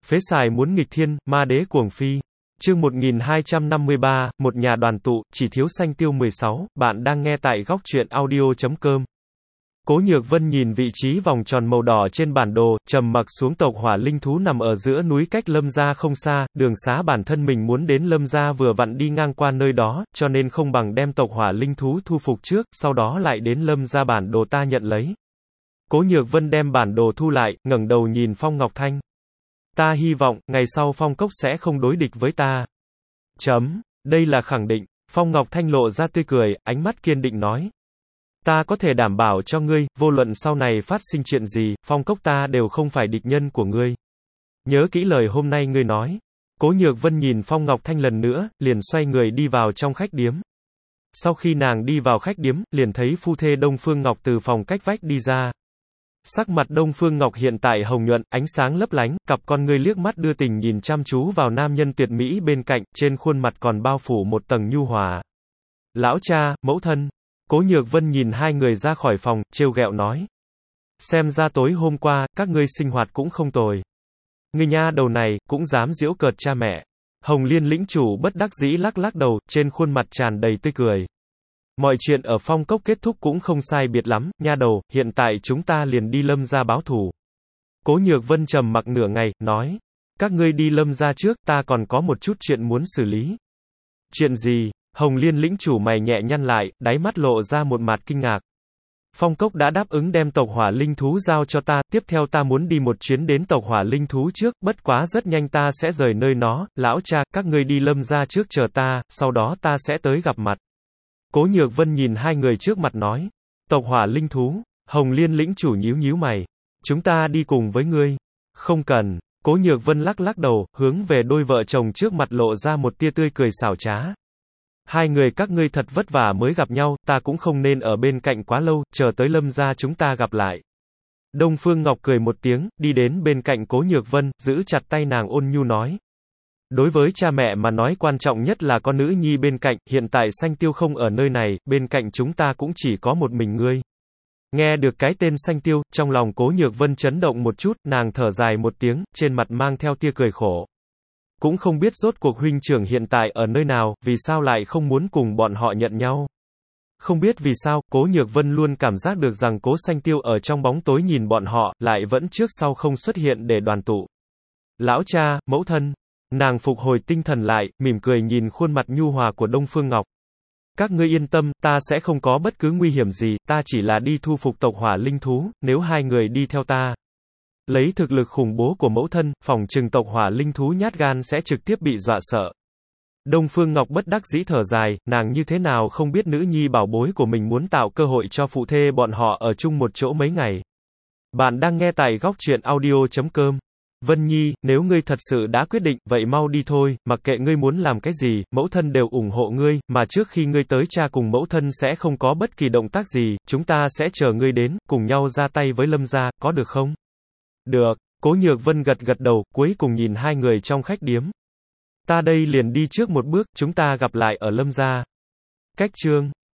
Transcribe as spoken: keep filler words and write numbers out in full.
Phế xài muốn nghịch thiên, ma đế cuồng phi. Chương một nghìn hai trăm năm mươi ba, một nhà đoàn tụ, chỉ thiếu Sanh Tiêu mười sáu, bạn đang nghe tại góc truyện audio chấm com. Cố Nhược Vân nhìn vị trí vòng tròn màu đỏ trên bản đồ, trầm mặc xuống. Tộc hỏa linh thú nằm ở giữa núi cách Lâm gia không xa, đường xá bản thân mình muốn đến Lâm gia vừa vặn đi ngang qua nơi đó, cho nên không bằng đem tộc hỏa linh thú thu phục trước, sau đó lại đến Lâm gia bản đồ ta nhận lấy. Cố Nhược Vân đem bản đồ thu lại, ngẩng đầu nhìn Phong Ngọc Thanh. Ta hy vọng, ngày sau Phong Cốc sẽ không đối địch với ta. Chấm, đây là khẳng định. Phong Ngọc Thanh lộ ra tươi cười, ánh mắt kiên định nói. Ta có thể đảm bảo cho ngươi, vô luận sau này phát sinh chuyện gì, Phong Cốc ta đều không phải địch nhân của ngươi. Nhớ kỹ lời hôm nay ngươi nói. Cố Nhược Vân nhìn Phong Ngọc Thanh lần nữa, liền xoay người đi vào trong khách điếm. Sau khi nàng đi vào khách điếm, liền thấy phu thê Đông Phương Ngọc từ phòng cách vách đi ra. Sắc mặt Đông Phương Ngọc hiện tại hồng nhuận, ánh sáng lấp lánh, cặp con ngươi liếc mắt đưa tình nhìn chăm chú vào nam nhân tuyệt mỹ bên cạnh, trên khuôn mặt còn bao phủ một tầng nhu hòa. Lão cha, mẫu thân. Cố Nhược Vân nhìn hai người ra khỏi phòng, trêu ghẹo nói. Xem ra tối hôm qua, các ngươi sinh hoạt cũng không tồi. Ngươi nha đầu này, cũng dám giễu cợt cha mẹ. Hồng Liên lĩnh chủ bất đắc dĩ lắc lắc đầu, trên khuôn mặt tràn đầy tươi cười. Mọi chuyện ở Phong Cốc kết thúc cũng không sai biệt lắm, nha đầu, hiện tại chúng ta liền đi Lâm gia báo thù. Cố Nhược Vân trầm mặc nửa ngày, nói. Các ngươi đi Lâm gia trước, ta còn có một chút chuyện muốn xử lý. Chuyện gì? Hồng Liên lĩnh chủ mày nhẹ nhăn lại, đáy mắt lộ ra một mặt kinh ngạc. Phong Cốc đã đáp ứng đem tộc hỏa linh thú giao cho ta, tiếp theo ta muốn đi một chuyến đến tộc hỏa linh thú trước, bất quá rất nhanh ta sẽ rời nơi nó, lão cha, các ngươi đi Lâm gia trước chờ ta, sau đó ta sẽ tới gặp mặt. Cố Nhược Vân nhìn hai người trước mặt nói. Tộc hỏa linh thú. Hồng Liên lĩnh chủ nhíu nhíu mày. Chúng ta đi cùng với ngươi. Không cần. Cố Nhược Vân lắc lắc đầu, hướng về đôi vợ chồng trước mặt lộ ra một tia tươi cười xảo trá. Hai người các ngươi thật vất vả mới gặp nhau, ta cũng không nên ở bên cạnh quá lâu, chờ tới Lâm gia chúng ta gặp lại. Đông Phương Ngọc cười một tiếng, đi đến bên cạnh Cố Nhược Vân, giữ chặt tay nàng ôn nhu nói. Đối với cha mẹ mà nói quan trọng nhất là có nữ nhi bên cạnh, hiện tại Sanh Tiêu không ở nơi này, bên cạnh chúng ta cũng chỉ có một mình ngươi. Nghe được cái tên Sanh Tiêu, trong lòng Cố Nhược Vân chấn động một chút, nàng thở dài một tiếng, trên mặt mang theo tia cười khổ. Cũng không biết rốt cuộc huynh trưởng hiện tại ở nơi nào, vì sao lại không muốn cùng bọn họ nhận nhau. Không biết vì sao, Cố Nhược Vân luôn cảm giác được rằng Cố Sanh Tiêu ở trong bóng tối nhìn bọn họ, lại vẫn trước sau không xuất hiện để đoàn tụ. Lão cha, mẫu thân. Nàng phục hồi tinh thần lại, mỉm cười nhìn khuôn mặt nhu hòa của Đông Phương Ngọc. Các ngươi yên tâm, ta sẽ không có bất cứ nguy hiểm gì, ta chỉ là đi thu phục tộc hỏa linh thú, nếu hai người đi theo ta. Lấy thực lực khủng bố của mẫu thân, phòng trừng tộc hỏa linh thú nhát gan sẽ trực tiếp bị dọa sợ. Đông Phương Ngọc bất đắc dĩ thở dài, nàng như thế nào không biết nữ nhi bảo bối của mình muốn tạo cơ hội cho phụ thê bọn họ ở chung một chỗ mấy ngày. Bạn đang nghe tại góc truyện audio chấm com. Vân Nhi, nếu ngươi thật sự đã quyết định, vậy mau đi thôi, mặc kệ ngươi muốn làm cái gì, mẫu thân đều ủng hộ ngươi, mà trước khi ngươi tới cha cùng mẫu thân sẽ không có bất kỳ động tác gì, chúng ta sẽ chờ ngươi đến, cùng nhau ra tay với Lâm gia, có được không? Được, Cố Nhược Vân gật gật đầu, cuối cùng nhìn hai người trong khách điếm. Ta đây liền đi trước một bước, chúng ta gặp lại ở Lâm gia. Cách chương